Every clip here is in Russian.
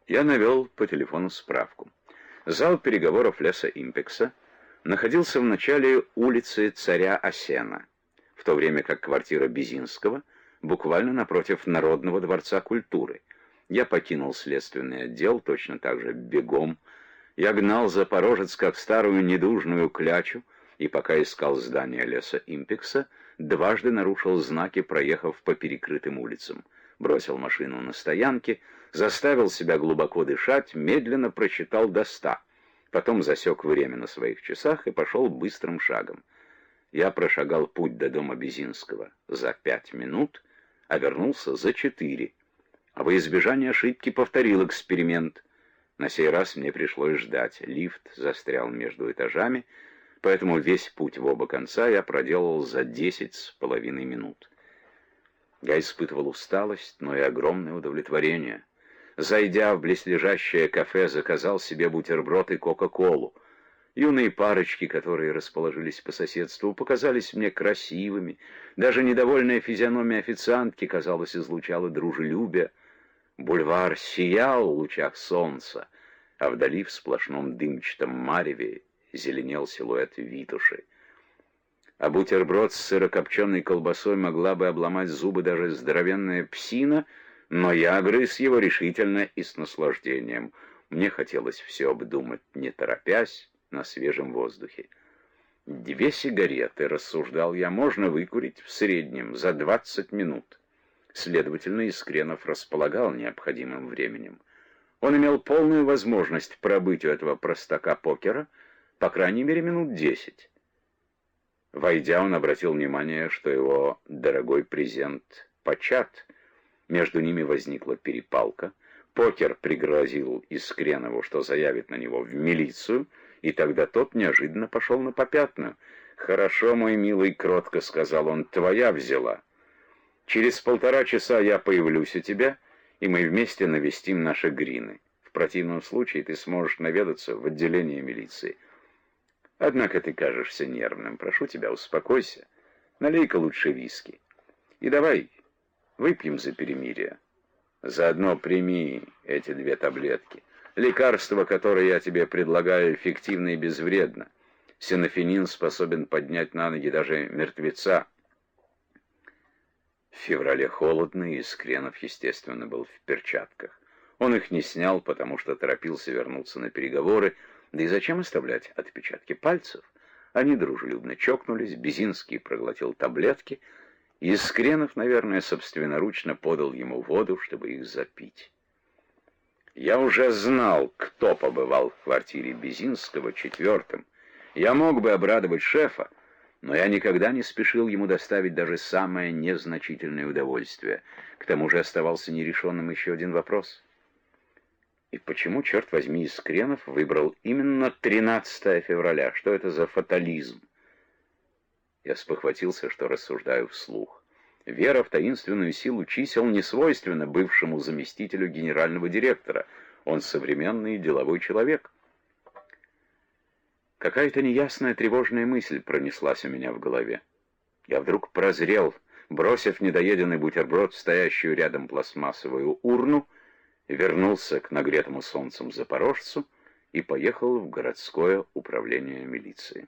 Я навел по телефону справку. Зал переговоров Леса Импекса находился в начале улицы Царя Асена, в то время как квартира Безинского буквально напротив Народного дворца культуры. Я покинул следственный отдел точно так же бегом. Я гнал Запорожец как старую недужную клячу, и пока искал здание Леса Импекса, дважды нарушил знаки, проехав по перекрытым улицам. Бросил машину на стоянке, заставил себя глубоко дышать, медленно просчитал до 100. Потом засек время на своих часах и пошел быстрым шагом. Я прошагал путь до дома Безинского за 5 минут, а вернулся за 4. А во избежание ошибки повторил эксперимент. На сей раз мне пришлось ждать. Лифт застрял между этажами, поэтому весь путь в оба конца я проделал за 10,5 минут. Я испытывал усталость, но и огромное удовлетворение. Зайдя в близлежащее кафе, заказал себе бутерброд и кока-колу. Юные парочки, которые расположились по соседству, показались мне красивыми. Даже недовольная физиономия официантки, казалось, излучала дружелюбие. Бульвар сиял в лучах солнца, а вдали в сплошном дымчатом мареве зеленел силуэт Витуши. А бутерброд с сырокопченой колбасой могла бы обломать зубы даже здоровенная псина, но я грыз его решительно и с наслаждением. Мне хотелось все обдумать, не торопясь, на свежем воздухе. 2 сигареты, рассуждал я, можно выкурить в среднем за 20 минут. Следовательно, Искренов располагал необходимым временем. Он имел полную возможность пробыть у этого простака покера, по крайней мере, минут 10. Войдя, он обратил внимание, что его дорогой презент почат. Между ними возникла перепалка. Покер пригрозил Искренову, что заявит на него в милицию, и тогда тот неожиданно пошел на попятную. «Хорошо, мой милый, кротко сказал он, твоя взяла. Через 1,5 часа я появлюсь у тебя, и мы вместе навестим наши грины. В противном случае ты сможешь наведаться в отделение милиции. Однако ты кажешься нервным. Прошу тебя, успокойся. Налей-ка лучше виски. И давай выпьем за перемирие. Заодно прими эти 2 таблетки. Лекарство, которое я тебе предлагаю, эффективно и безвредно. Синофенин способен поднять на ноги даже мертвеца». В феврале холодно, и Искренов, естественно, был в перчатках. Он их не снял, потому что торопился вернуться на переговоры, да и зачем оставлять отпечатки пальцев? Они дружелюбно чокнулись, Безинский проглотил таблетки, и Искренов, наверное, собственноручно подал ему воду, чтобы их запить. Я уже знал, кто побывал в квартире Безинского 4-м. Я мог бы обрадовать шефа, но я никогда не спешил ему доставить даже самое незначительное удовольствие. К тому же оставался нерешенным еще один вопрос. И почему, черт возьми, Искренов выбрал именно 13 февраля? Что это за фатализм? Я спохватился, что рассуждаю вслух. Вера в таинственную силу чисел не свойственна бывшему заместителю генерального директора. Он современный деловой человек. Какая-то неясная тревожная мысль пронеслась у меня в голове. Я вдруг прозрел, бросив недоеденный бутерброд в стоящую рядом пластмассовую урну, вернулся к нагретому солнцем Запорожцу и поехал в городское управление милиции.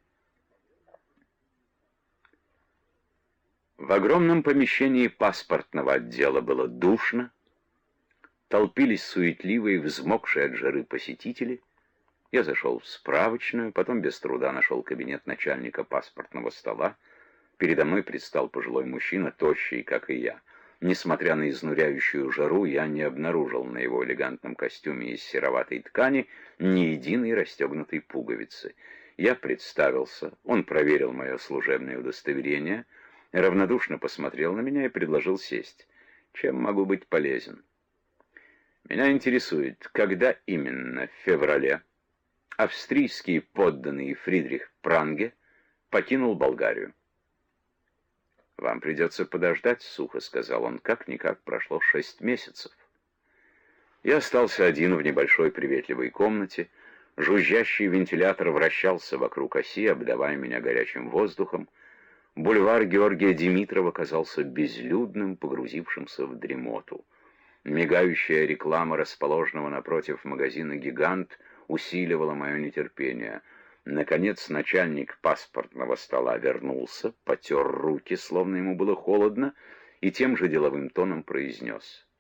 В огромном помещении паспортного отдела было душно, толпились суетливые, взмокшие от жары посетители. Я зашел в справочную, потом без труда нашел кабинет начальника паспортного стола. Передо мной предстал пожилой мужчина, тощий, как и я. Несмотря на изнуряющую жару, я не обнаружил на его элегантном костюме из сероватой ткани ни единой расстегнутой пуговицы. Я представился, он проверил мое служебное удостоверение, равнодушно посмотрел на меня и предложил сесть. Чем могу быть полезен? Меня интересует, когда именно в феврале австрийский подданный Фридрих Пранге покинул Болгарию. «Вам придется подождать», — сухо сказал он. «Как-никак прошло 6 месяцев». Я остался один в небольшой приветливой комнате. Жужжащий вентилятор вращался вокруг оси, обдавая меня горячим воздухом. Бульвар Георгия Димитрова казался безлюдным, погрузившимся в дремоту. Мигающая реклама расположенного напротив магазина «Гигант» усиливала мое нетерпение. Наконец начальник паспортного стола вернулся, потер руки, словно ему было холодно, и тем же деловым тоном произнес: